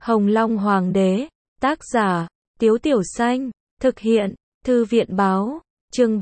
Hồng Long Hoàng đế, tác giả, Tiếu Tiểu Xanh, thực hiện, Thư viện Báo, chương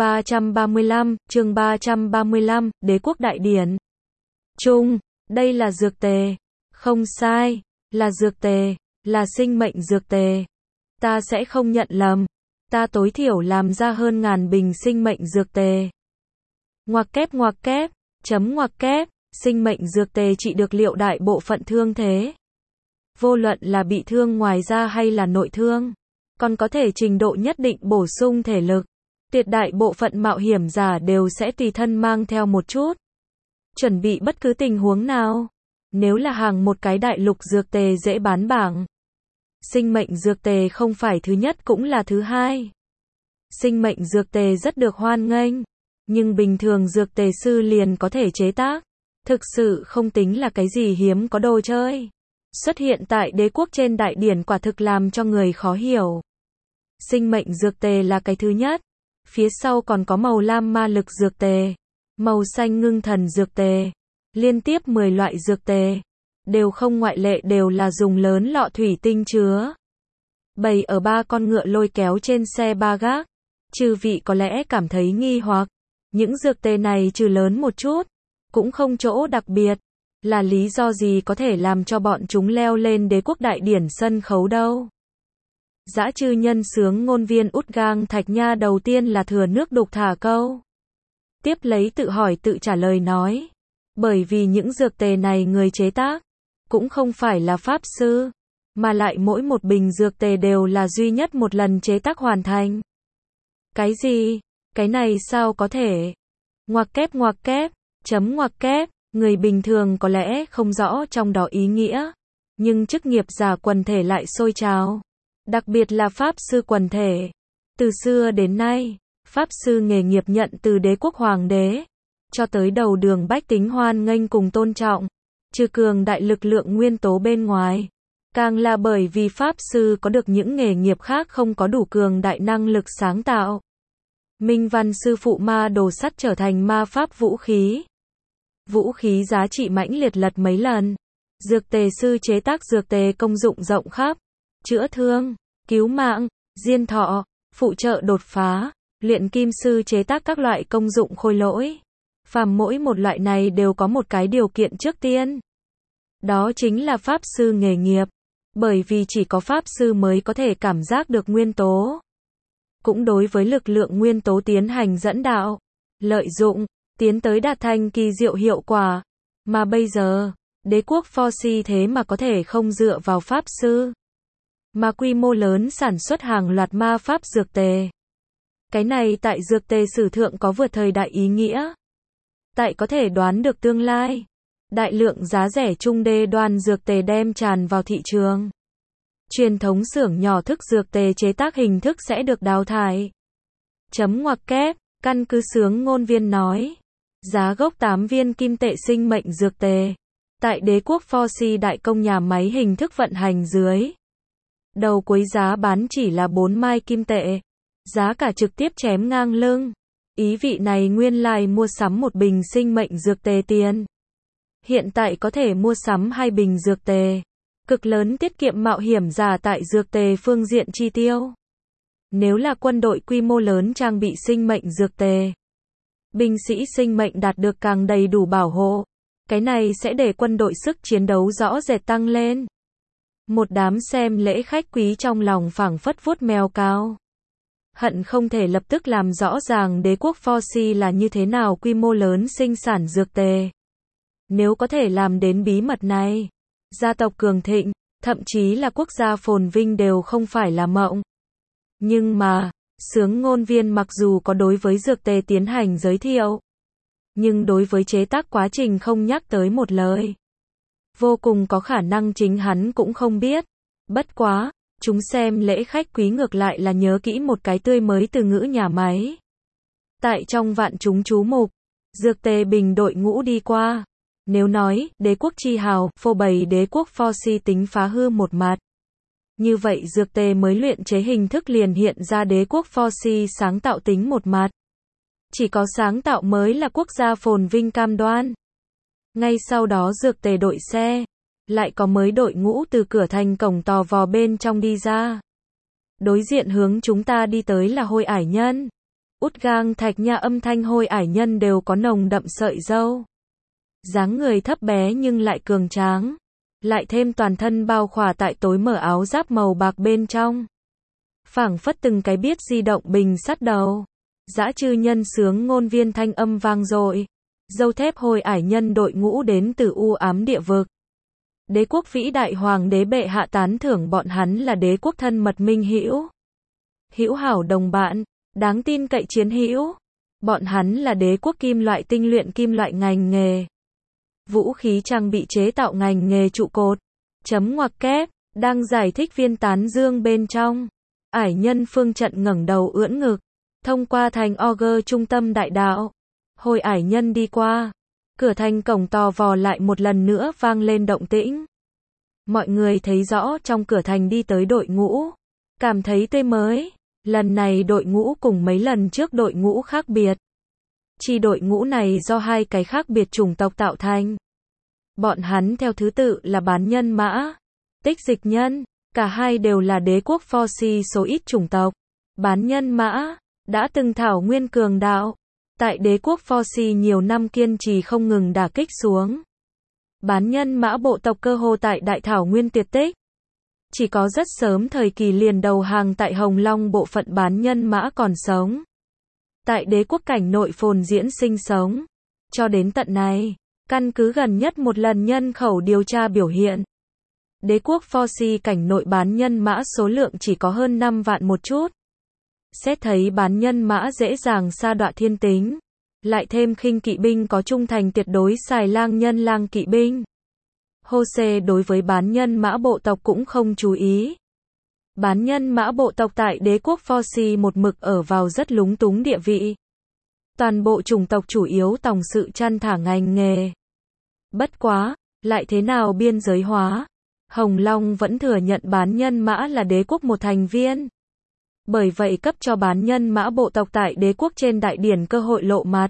335, Đế quốc đại điển. Trung, đây là dược tề. Không sai, là dược tề, là sinh mệnh dược tề. Ta sẽ không nhận lầm. Ta tối thiểu làm ra hơn ngàn bình sinh mệnh dược tề. Ngoặc kép, chấm ngoặc kép, sinh mệnh dược tề trị được liệu đại bộ phận thương thế. Vô luận là bị thương ngoài da hay là nội thương, còn có thể trình độ nhất định bổ sung thể lực. Tuyệt đại bộ phận mạo hiểm giả đều sẽ tùy thân mang theo một chút. Chuẩn bị bất cứ tình huống nào. Nếu là hàng một cái đại lục dược tề dễ bán bảng. Sinh mệnh dược tề không phải thứ nhất cũng là thứ hai. Sinh mệnh dược tề rất được hoan nghênh, nhưng bình thường dược tề sư liền có thể chế tác. Thực sự không tính là cái gì hiếm có đồ chơi. Xuất hiện tại đế quốc trên đại điển quả thực làm cho người khó hiểu. Sinh mệnh dược tề là cái thứ nhất. Phía sau còn có màu lam ma lực dược tề, màu xanh ngưng thần dược tề, liên tiếp 10 loại dược tề, đều không ngoại lệ đều là dùng lớn lọ thủy tinh chứa. Bày ở 3 con ngựa lôi kéo trên xe ba gác. Chư vị có lẽ cảm thấy nghi hoặc, những dược tề này trừ lớn một chút, cũng không chỗ đặc biệt, là lý do gì có thể làm cho bọn chúng leo lên đế quốc đại điển sân khấu đâu. Dã chư nhân sướng ngôn viên út gang Thạch Nha đầu tiên là thừa nước đục thả câu. Tiếp lấy tự hỏi tự trả lời nói. Bởi vì những dược tề này người chế tác, cũng không phải là pháp sư, mà lại mỗi một bình dược tề đều là duy nhất một lần chế tác hoàn thành. Cái gì? Cái này sao có thể? Ngoặc kép, chấm ngoặc kép, người bình thường có lẽ không rõ trong đó ý nghĩa, nhưng chức nghiệp giả quần thể lại sôi trào. Đặc biệt là pháp sư quần thể. Từ xưa đến nay, pháp sư nghề nghiệp nhận từ đế quốc hoàng đế, cho tới đầu đường bách tính hoan nghênh cùng tôn trọng, trừ cường đại lực lượng nguyên tố bên ngoài. Càng là bởi vì pháp sư có được những nghề nghiệp khác không có đủ cường đại năng lực sáng tạo. Minh văn sư phụ ma đồ sắt trở thành ma pháp vũ khí. Vũ khí giá trị mãnh liệt lật mấy lần. Dược tề sư chế tác dược tề công dụng rộng khắp. Chữa thương, cứu mạng, diên thọ, phụ trợ đột phá, luyện kim sư chế tác các loại công dụng khôi lỗi. Phàm mỗi một loại này đều có một cái điều kiện trước tiên. Đó chính là pháp sư nghề nghiệp. Bởi vì chỉ có pháp sư mới có thể cảm giác được nguyên tố. Cũng đối với lực lượng nguyên tố tiến hành dẫn đạo, lợi dụng, tiến tới đạt thành kỳ diệu hiệu quả. Mà bây giờ, đế quốc Forci thế mà có thể không dựa vào pháp sư, mà quy mô lớn sản xuất hàng loạt ma pháp dược tề. Cái này tại dược tề sử thượng có vượt thời đại ý nghĩa. Tại có thể đoán được tương lai. Đại lượng giá rẻ trung đê đoan dược tề đem tràn vào thị trường. Truyền thống xưởng nhỏ thức dược tề chế tác hình thức sẽ được đào thải. Chấm ngoặc kép, căn cứ sướng ngôn viên nói. Giá gốc 8 viên kim tệ sinh mệnh dược tề. Tại đế quốc Forci đại công nhà máy hình thức vận hành dưới. Đầu cuối giá bán chỉ là 4 mai kim tệ. Giá cả trực tiếp chém ngang lưng. Ý vị này nguyên lai mua sắm một bình sinh mệnh dược tề tiền. Hiện tại có thể mua sắm 2 bình dược tề. Cực lớn tiết kiệm mạo hiểm giả tại dược tề phương diện chi tiêu. Nếu là quân đội quy mô lớn trang bị sinh mệnh dược tề, binh sĩ sinh mệnh đạt được càng đầy đủ bảo hộ. Cái này sẽ để quân đội sức chiến đấu rõ rệt tăng lên. Một đám xem lễ khách quý trong lòng phảng phất vuốt mèo cao. Hận không thể lập tức làm rõ ràng đế quốc Forci là như thế nào quy mô lớn sinh sản dược tề. Nếu có thể làm đến bí mật này, gia tộc cường thịnh, thậm chí là quốc gia phồn vinh đều không phải là mộng. Nhưng mà, sướng ngôn viên mặc dù có đối với dược tề tiến hành giới thiệu, nhưng đối với chế tác quá trình không nhắc tới một lời. Vô cùng có khả năng chính hắn cũng không biết. Bất quá, chúng xem lễ khách quý ngược lại là nhớ kỹ một cái tươi mới từ ngữ nhà máy. Tại trong vạn chúng chú mục, dược tề bình đội ngũ đi qua. Nếu nói, đế quốc chi hào, phô bày đế quốc Forci tính phá hư một mặt. Như vậy dược tề mới luyện chế hình thức liền hiện ra đế quốc Forci sáng tạo tính một mặt. Chỉ có sáng tạo mới là quốc gia phồn vinh cam đoan. Ngay sau đó dược tề đội xe, lại có mấy đội ngũ từ cửa thành cổng tò vò bên trong đi ra. Đối diện hướng chúng ta đi tới là Hôi Ải Nhân. Út Gang Thạch Nha, âm thanh Hôi Ải Nhân đều có nồng đậm sợi râu. Dáng người thấp bé nhưng lại cường tráng. Lại thêm toàn thân bao khỏa tại tối mờ áo giáp màu bạc bên trong. Phảng phất từng cái biết di động bình sắt đầu. Dã chư nhân sướng ngôn viên thanh âm vang dội. Dâu thép Hôi Ải Nhân đội ngũ đến từ u ám địa vực. Đế quốc vĩ đại hoàng đế bệ hạ tán thưởng bọn hắn là đế quốc thân mật minh hữu. Hữu hảo đồng bạn, đáng tin cậy chiến hữu. Bọn hắn là đế quốc kim loại tinh luyện kim loại ngành nghề. Vũ khí trang bị chế tạo ngành nghề trụ cột. Chấm ngoặc kép, đang giải thích viên tán dương bên trong. Ải Nhân phương trận ngẩng đầu ưỡn ngực. Thông qua thành Auger trung tâm đại đạo. Hôi Ải Nhân đi qua. Cửa thành cổng tò vò lại một lần nữa vang lên động tĩnh. Mọi người thấy rõ trong cửa thành đi tới đội ngũ. Cảm thấy tươi mới. Lần này đội ngũ cùng mấy lần trước đội ngũ khác biệt. Chi đội ngũ này do hai cái khác biệt chủng tộc tạo thành. Bọn hắn theo thứ tự là bán nhân mã, tích dịch nhân. Cả hai đều là đế quốc Forci số ít chủng tộc. Bán nhân mã đã từng thảo nguyên cường đạo. Tại đế quốc Forci nhiều năm kiên trì không ngừng đả kích xuống. Bán nhân mã bộ tộc cơ hồ tại đại thảo nguyên tuyệt tích. Chỉ có rất sớm thời kỳ liền đầu hàng tại Hồng Long bộ phận bán nhân mã còn sống. Tại đế quốc cảnh nội phồn diễn sinh sống. Cho đến tận này, căn cứ gần nhất một lần nhân khẩu điều tra biểu hiện. Đế quốc Forci cảnh nội bán nhân mã số lượng chỉ có hơn 5 vạn một chút. Xét thấy bán nhân mã dễ dàng sa đọa thiên tính. Lại thêm khinh kỵ binh có trung thành tuyệt đối xài lang nhân lang kỵ binh. Hô-xê đối với bán nhân mã bộ tộc cũng không chú ý. Bán nhân mã bộ tộc tại đế quốc Forci một mực ở vào rất lúng túng địa vị. Toàn bộ chủng tộc chủ yếu tòng sự chăn thả ngành nghề. Bất quá, lại thế nào biên giới hóa? Hồng Long vẫn thừa nhận bán nhân mã là đế quốc một thành viên. Bởi vậy cấp cho bán nhân mã bộ tộc tại đế quốc trên đại điển cơ hội lộ mặt.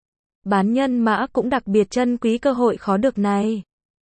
Bán nhân mã cũng đặc biệt trân quý cơ hội khó được này.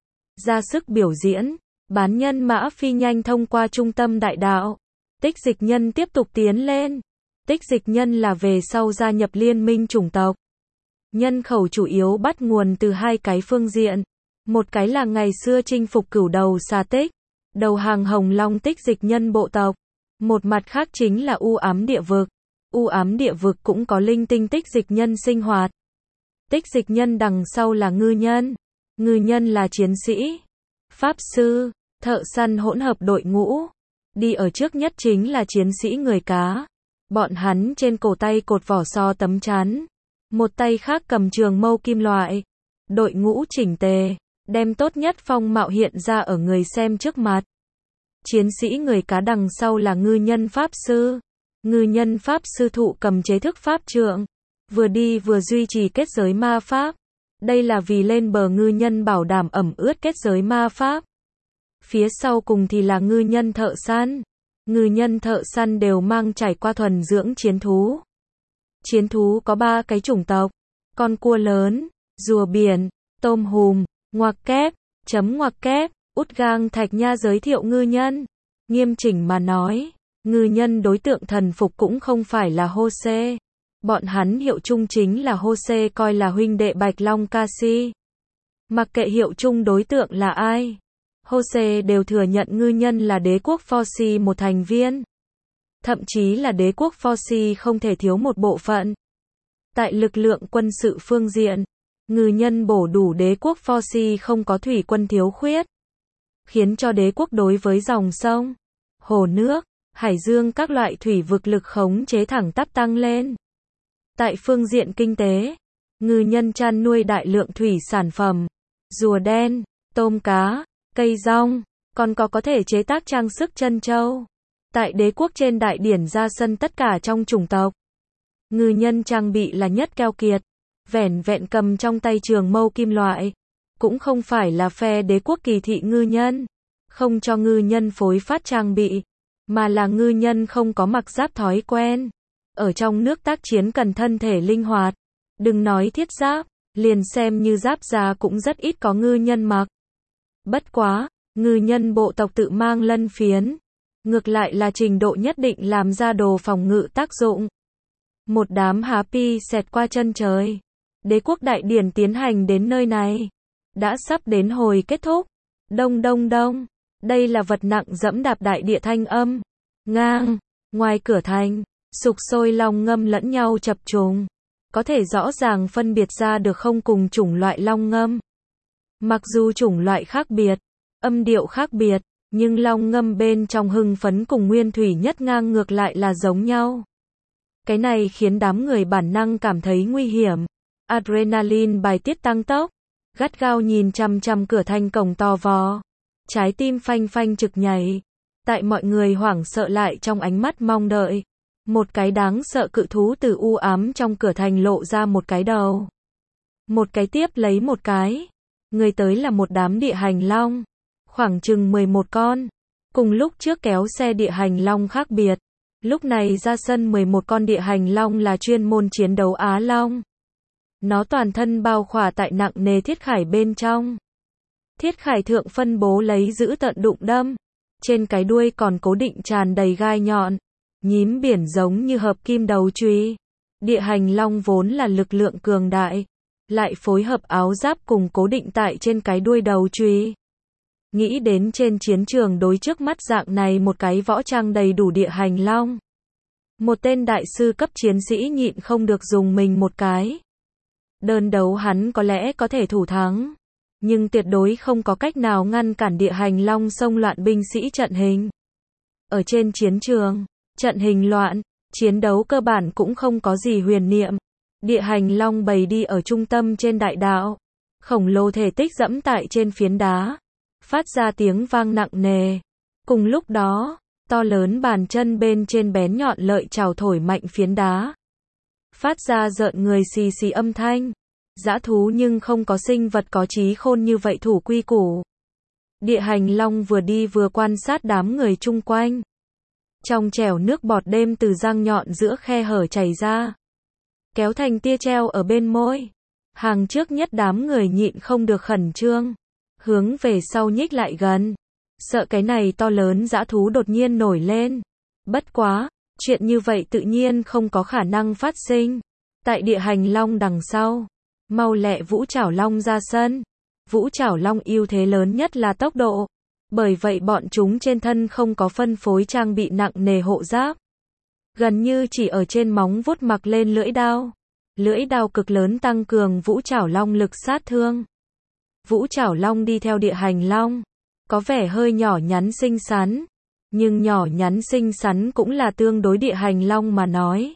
Ra sức biểu diễn, bán nhân mã phi nhanh thông qua trung tâm đại đạo. Tích dịch nhân tiếp tục tiến lên. Tích dịch nhân là về sau gia nhập liên minh chủng tộc. Nhân khẩu chủ yếu bắt nguồn từ hai cái phương diện. Một cái là ngày xưa chinh phục cửu đầu xà tích, đầu hàng Hồng Long tích dịch nhân bộ tộc. Một mặt khác chính là u ám địa vực. U ám địa vực cũng có linh tinh tích dịch nhân sinh hoạt. Tích dịch nhân đằng sau là ngư nhân. Ngư nhân là chiến sĩ, pháp sư, thợ săn hỗn hợp đội ngũ. Đi ở trước nhất chính là chiến sĩ người cá. Bọn hắn trên cổ tay cột vỏ sò tấm chắn. Một tay khác cầm trường mâu kim loại. Đội ngũ chỉnh tề, đem tốt nhất phong mạo hiện ra ở người xem trước mặt. Chiến sĩ người cá đằng sau là ngư nhân pháp sư. Ngư nhân pháp sư thụ cầm chế thức pháp trượng. Vừa đi vừa duy trì kết giới ma pháp. Đây là vì lên bờ ngư nhân bảo đảm ẩm ướt kết giới ma pháp. Phía sau cùng thì là ngư nhân thợ săn. Ngư nhân thợ săn đều mang trải qua thuần dưỡng chiến thú. Chiến thú có 3 cái chủng tộc. Con cua lớn, rùa biển, tôm hùm, ngoặc kép, chấm ngoặc kép. Út Gang Thạch Nha giới thiệu ngư nhân. Nghiêm chỉnh mà nói, ngư nhân đối tượng thần phục cũng không phải là Hô-xê. Bọn hắn hiệu chung chính là Hô-xê coi là huynh đệ Bạch Long Ca-si. Mặc kệ hiệu chung đối tượng là ai, Hô-xê đều thừa nhận ngư nhân là đế quốc Forci một thành viên. Thậm chí là đế quốc Forci không thể thiếu một bộ phận. Tại lực lượng quân sự phương diện, ngư nhân bổ đủ đế quốc Forci không có thủy quân thiếu khuyết. Khiến cho đế quốc đối với dòng sông, hồ nước, hải dương các loại thủy vực lực khống chế thẳng tắp tăng lên. Tại phương diện kinh tế, ngư nhân chăn nuôi đại lượng thủy sản phẩm, rùa đen, tôm cá, cây rong, còn có thể chế tác trang sức trân châu. Tại đế quốc trên đại điển ra sân tất cả trong chủng tộc. Ngư nhân trang bị là nhất keo kiệt, vẻn vẹn cầm trong tay trường mâu kim loại. Cũng không phải là phe đế quốc kỳ thị ngư nhân, không cho ngư nhân phối phát trang bị, mà là ngư nhân không có mặc giáp thói quen. Ở trong nước tác chiến cần thân thể linh hoạt, đừng nói thiết giáp, liền xem như giáp da cũng rất ít có ngư nhân mặc. Bất quá, Ngư nhân bộ tộc tự mang lân phiến. Ngược lại là trình độ nhất định làm ra đồ phòng ngự tác dụng. Một đám Happy xẹt qua chân trời. Đế quốc đại điển tiến hành đến nơi này. Đã sắp đến hồi kết thúc. Đông đông đông. Đây là vật nặng dẫm đạp đại địa thanh âm. Ngang. Ngoài cửa thành, sục sôi long ngâm lẫn nhau chập trùng. Có thể rõ ràng phân biệt ra được không cùng chủng loại long ngâm. Mặc dù chủng loại khác biệt, âm điệu khác biệt, nhưng long ngâm bên trong hưng phấn cùng nguyên thủy nhất ngang ngược lại là giống nhau. Cái này khiến đám người bản năng cảm thấy nguy hiểm. Adrenaline bài tiết tăng tốc, gắt gao nhìn chằm chằm cửa thành cổng to vò. Trái tim phanh phanh trực nhảy. Tại mọi người hoảng sợ lại trong ánh mắt mong đợi. Một cái đáng sợ cự thú từ u ám trong cửa thành lộ ra một cái đầu. Một cái tiếp lấy một cái. Người tới là một đám địa hành long. Khoảng chừng 11 con. Cùng lúc trước kéo xe địa hành long khác biệt. Lúc này ra sân 11 con địa hành long là chuyên môn chiến đấu Á Long. Nó toàn thân bao khỏa tại nặng nề thiết khải bên trong. Thiết khải thượng phân bố lấy giữ tận đụng đâm. Trên cái đuôi còn cố định tràn đầy gai nhọn. Nhím biển giống như hợp kim đầu chùy. Địa hành long vốn là lực lượng cường đại. Lại phối hợp áo giáp cùng cố định tại trên cái đuôi đầu chùy. Nghĩ đến trên chiến trường đối trước mắt dạng này một cái võ trang đầy đủ địa hành long. Một tên đại sư cấp chiến sĩ nhịn không được dùng mình một cái. Đơn đấu hắn có lẽ có thể thủ thắng. Nhưng tuyệt đối không có cách nào ngăn cản địa hành long xông loạn binh sĩ trận hình. Ở trên chiến trường, trận hình loạn, chiến đấu cơ bản cũng không có gì huyền niệm. Địa hành long bầy đi ở trung tâm trên đại đạo. Khổng lồ thể tích dẫm tại trên phiến đá. Phát ra tiếng vang nặng nề. Cùng lúc đó, to lớn bàn chân bên trên bén nhọn lợi chảo thổi mạnh phiến đá. Phát ra rợn người xì xì âm thanh. Dã thú nhưng không có sinh vật có trí khôn như vậy thủ quy củ. Địa hành long vừa đi vừa quan sát đám người chung quanh. Trong trẻo nước bọt đêm từ răng nhọn giữa khe hở chảy ra. Kéo thành tia treo ở bên môi. Hàng trước nhất đám người nhịn không được khẩn trương. Hướng về sau nhích lại gần. Sợ cái này to lớn dã thú đột nhiên nổi lên. Bất quá, chuyện như vậy tự nhiên không có khả năng phát sinh. Tại địa hành long đằng sau. Mau lẹ Vũ Trảo Long ra sân. Vũ Trảo Long ưu thế lớn nhất là tốc độ. Bởi vậy bọn chúng trên thân không có phân phối trang bị nặng nề hộ giáp. Gần như chỉ ở trên móng vuốt mặc lên lưỡi đao. Lưỡi đao cực lớn tăng cường Vũ Trảo Long lực sát thương. Vũ Trảo Long đi theo địa hành long. Có vẻ hơi nhỏ nhắn xinh xắn. Nhưng nhỏ nhắn xinh xắn cũng là tương đối địa hành long mà nói.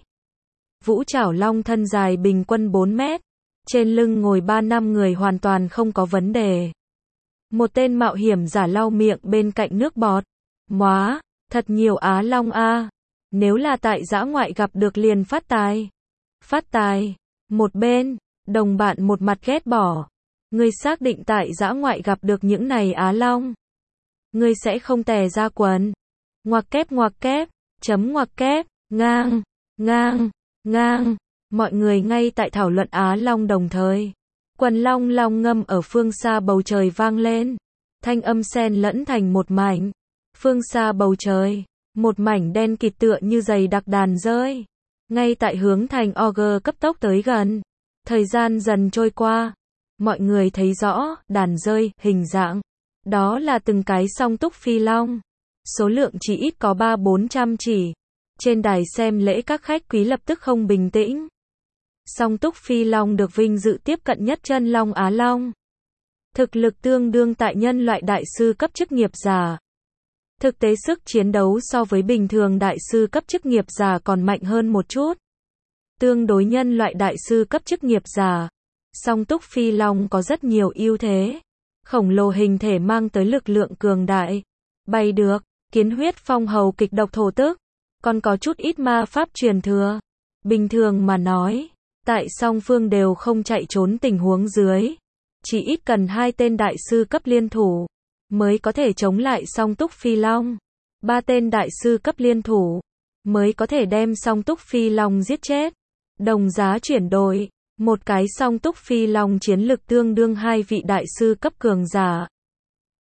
Vũ Trảo Long thân dài bình quân 4 mét. Trên lưng ngồi 3-5 người hoàn toàn không có vấn đề. Một tên mạo hiểm giả lau miệng bên cạnh nước bọt. Móa, thật nhiều Á Long a. Nếu là tại dã ngoại gặp được liền phát tài. Phát tài. Một bên, đồng bạn một mặt ghét bỏ. Ngươi xác định tại dã ngoại gặp được những này Á Long. Ngươi sẽ không tè ra quần. Ngoặc kép, chấm ngoặc kép, ngang, ngang, ngang. Mọi người ngay tại thảo luận Á Long đồng thời. Quần long long ngâm ở phương xa bầu trời vang lên. Thanh âm xen lẫn thành một mảnh. Phương xa bầu trời, một mảnh đen kịt tựa như dày đặc đàn rơi. Ngay tại hướng thành Auger cấp tốc tới gần. Thời gian dần trôi qua. Mọi người thấy rõ, đàn rơi, hình dạng. Đó là từng cái song túc phi long. Số lượng chỉ ít có 300-400 chỉ. Trên đài xem lễ các khách quý lập tức không bình tĩnh. Song túc phi long được vinh dự tiếp cận nhất chân long Á Long. Thực lực tương đương tại nhân loại đại sư cấp chức nghiệp giả. Thực tế sức chiến đấu so với bình thường đại sư cấp chức nghiệp giả còn mạnh hơn một chút. Tương đối nhân loại đại sư cấp chức nghiệp giả. Song túc phi long có rất nhiều ưu thế. Khổng lồ hình thể mang tới lực lượng cường đại. Bay được, kiến huyết phong hầu kịch độc thổ tức. Còn có chút ít ma pháp truyền thừa. Bình thường mà nói, tại song phương đều không chạy trốn tình huống dưới. Chỉ ít cần 2 tên đại sư cấp liên thủ. Mới có thể chống lại song túc phi long. 3 tên đại sư cấp liên thủ. Mới có thể đem song túc phi long giết chết. Đồng giá chuyển đổi. Một cái song túc phi long chiến lực tương đương 2 vị đại sư cấp cường giả.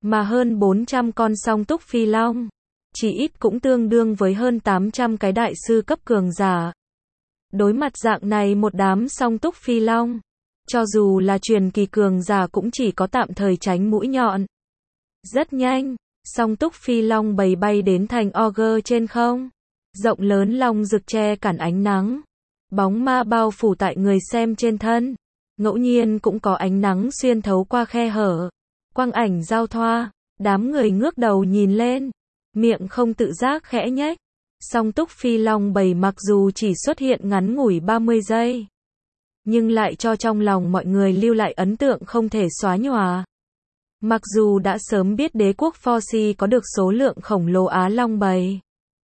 mà hơn 400 con song túc phi long, chỉ ít cũng tương đương với hơn 800 cái đại sư cấp cường giả. Đối mặt dạng này một đám song túc phi long, cho dù là truyền kỳ cường giả cũng chỉ có tạm thời tránh mũi nhọn. Rất nhanh, song túc phi long bầy bay đến thành Ogre trên không. Rộng lớn long rực che cản ánh nắng. Bóng ma bao phủ tại người xem trên thân. Ngẫu nhiên cũng có ánh nắng xuyên thấu qua khe hở. Quang ảnh giao thoa, đám người ngước đầu nhìn lên. Miệng không tự giác khẽ nhếch. Song túc phi long bầy mặc dù chỉ xuất hiện ngắn ngủi 30 giây. Nhưng lại cho trong lòng mọi người lưu lại ấn tượng không thể xóa nhòa. Mặc dù đã sớm biết đế quốc Forci có được số lượng khổng lồ Á Long bầy.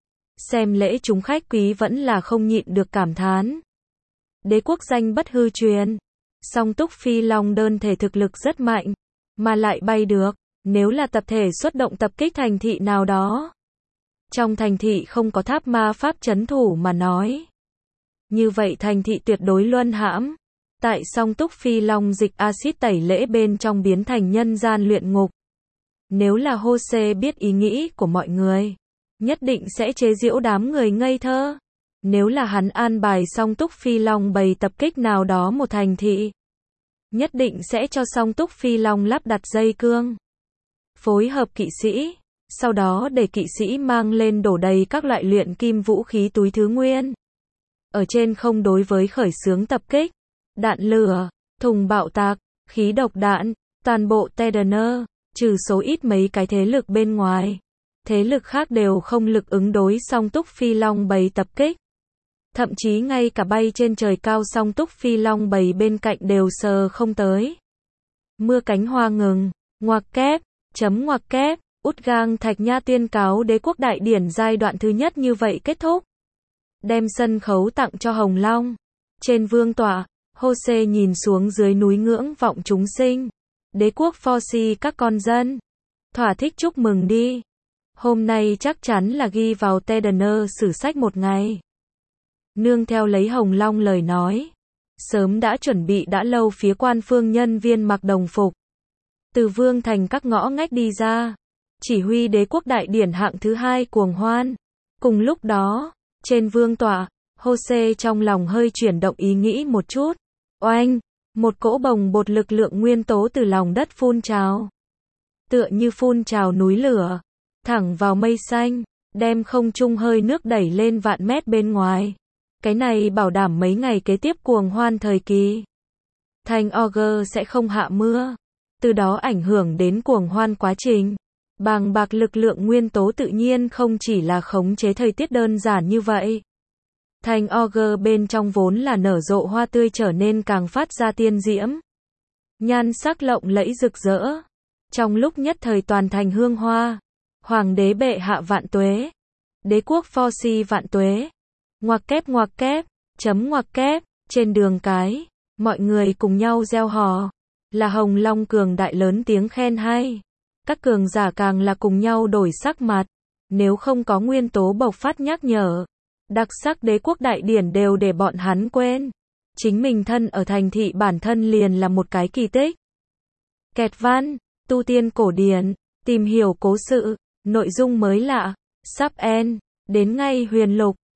Xem lễ chúng khách quý vẫn là không nhịn được cảm thán. Đế quốc danh bất hư truyền. Song túc phi long đơn thể thực lực rất mạnh. Mà lại bay được. Nếu là tập thể xuất động tập kích thành thị nào đó. Trong thành thị không có tháp ma pháp trấn thủ mà nói. Như vậy thành thị tuyệt đối luân hãm. Tại song túc phi long dịch axit tẩy lễ bên trong biến thành nhân gian luyện ngục. Nếu là Jose biết ý nghĩ của mọi người, nhất định sẽ chế giễu đám người ngây thơ. Nếu là hắn an bài song túc phi long bầy tập kích nào đó một thành thị, nhất định sẽ cho song túc phi long lắp đặt dây cương. Phối hợp kỵ sĩ, sau đó để kỵ sĩ mang lên đổ đầy các loại luyện kim vũ khí túi thứ nguyên. Ở trên không đối với khởi xướng tập kích, đạn lửa, thùng bạo tạc, khí độc đạn, toàn bộ Tedener, trừ số ít mấy cái thế lực bên ngoài. Thế lực khác đều không lực ứng đối song túc phi long bầy tập kích. Thậm chí ngay cả bay trên trời cao song túc phi long bầy bên cạnh đều sờ không tới. Mưa cánh hoa ngừng, ngoặc kép, ngoặc kép, út gang thạch nha tuyên cáo đế quốc đại điển giai đoạn thứ nhất như vậy kết thúc. Đem sân khấu tặng cho Hồng Long. Trên vương tọa, Jose nhìn xuống dưới núi ngưỡng vọng chúng sinh. Đế quốc Forci các con dân. Thỏa thích chúc mừng đi. Hôm nay chắc chắn là ghi vào Tedener sử sách một ngày. Nương theo lấy Hồng Long lời nói. Sớm đã chuẩn bị đã lâu phía quan phương nhân viên mặc đồng phục. Từ vương thành các ngõ ngách đi ra. Chỉ huy đế quốc đại điển hạng thứ 2 cuồng hoan. Cùng lúc đó, trên vương tọa, Jose trong lòng hơi chuyển động ý nghĩ một chút. Oanh! Một cỗ bồng bột lực lượng nguyên tố từ lòng đất phun trào. Tựa như phun trào núi lửa. Thẳng vào mây xanh, đem không trung hơi nước đẩy lên vạn mét bên ngoài. Cái này bảo đảm mấy ngày kế tiếp cuồng hoan thời kỳ. Thành Ogre sẽ không hạ mưa. Từ đó ảnh hưởng đến cuồng hoan quá trình. Bàng bạc lực lượng nguyên tố tự nhiên không chỉ là khống chế thời tiết đơn giản như vậy. Thành Ogre bên trong vốn là nở rộ hoa tươi trở nên càng phát ra tiên diễm. Nhan sắc lộng lẫy rực rỡ. Trong lúc nhất thời toàn thành hương hoa. Hoàng đế bệ hạ vạn tuế. Đế quốc Forci vạn tuế. Ngoặc kép, ngoặc kép, trên đường cái, mọi người cùng nhau reo hò. Là Hồng Long cường đại lớn tiếng khen hay. Các cường giả càng là cùng nhau đổi sắc mặt. Nếu không có nguyên tố bộc phát nhắc nhở. Đặc sắc đế quốc đại điển đều để bọn hắn quên. Chính mình thân ở thành thị bản thân liền là một cái kỳ tích. Kẹt văn, tu tiên cổ điển, tìm hiểu cố sự, nội dung mới lạ, sắp end, đến ngay huyền lục.